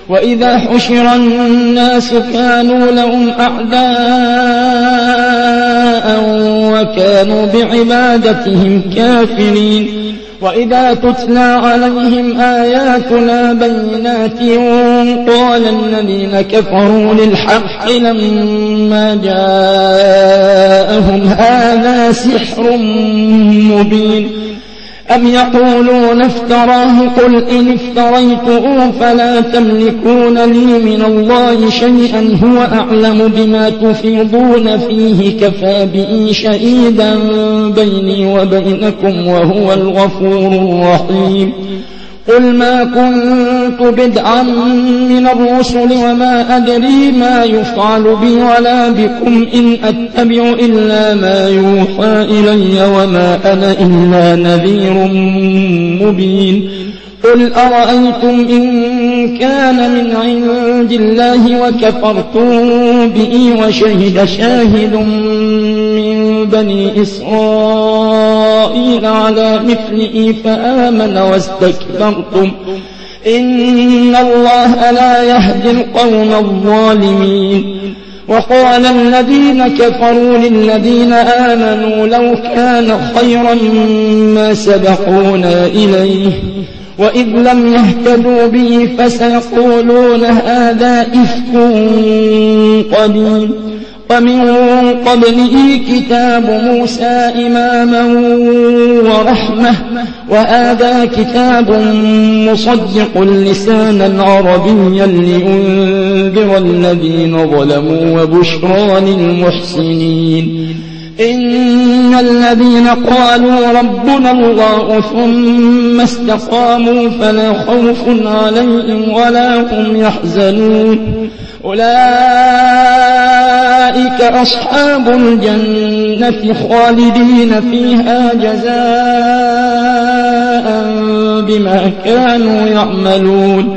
وإذا حشر الناس كانوا لهم أعداء وكانوا بعبادتهم كافرين وإذا تتلى عليهم آياتنا بينات قال الذين كفروا للحق لما جاءهم هذا سحر مبين أم يقولون افتراه قل إن افتريته فلا تملكون لي من الله شيئا هو أعلم بما تفيضون فيه كفى بي شهيدا بيني وبينكم وهو الغفور الرحيم قل ما كنت بدعا من الرسل وما أدري ما يفعل بي ولا بكم إن أتبع إلا ما يوحى إلي وما أنا إلا نذير مبين قل أرأيتم إن كان من عند الله وكفرتم به وشهد شاهد من بني إسرائيل على مثله فآمن واستكبرتم إن الله لا يهدي القوم الظالمين وقال الذين كفروا للذين آمنوا لو كان خيرا ما سبقونا إليه وإذ لم يهتدوا به فسيقولون هذا إفك قديم ومن قبله كتاب موسى إماما ورحمة وهذا كتاب مصدق لسانا عربيا لينذر الذين ظلموا وبشرى للمحسنين إن الذين قالوا ربنا الله ثم استقاموا فلا خوف عليهم ولا هم يحزنون أولئك أصحاب الجنة خالدين فيها جزاء بما كانوا يعملون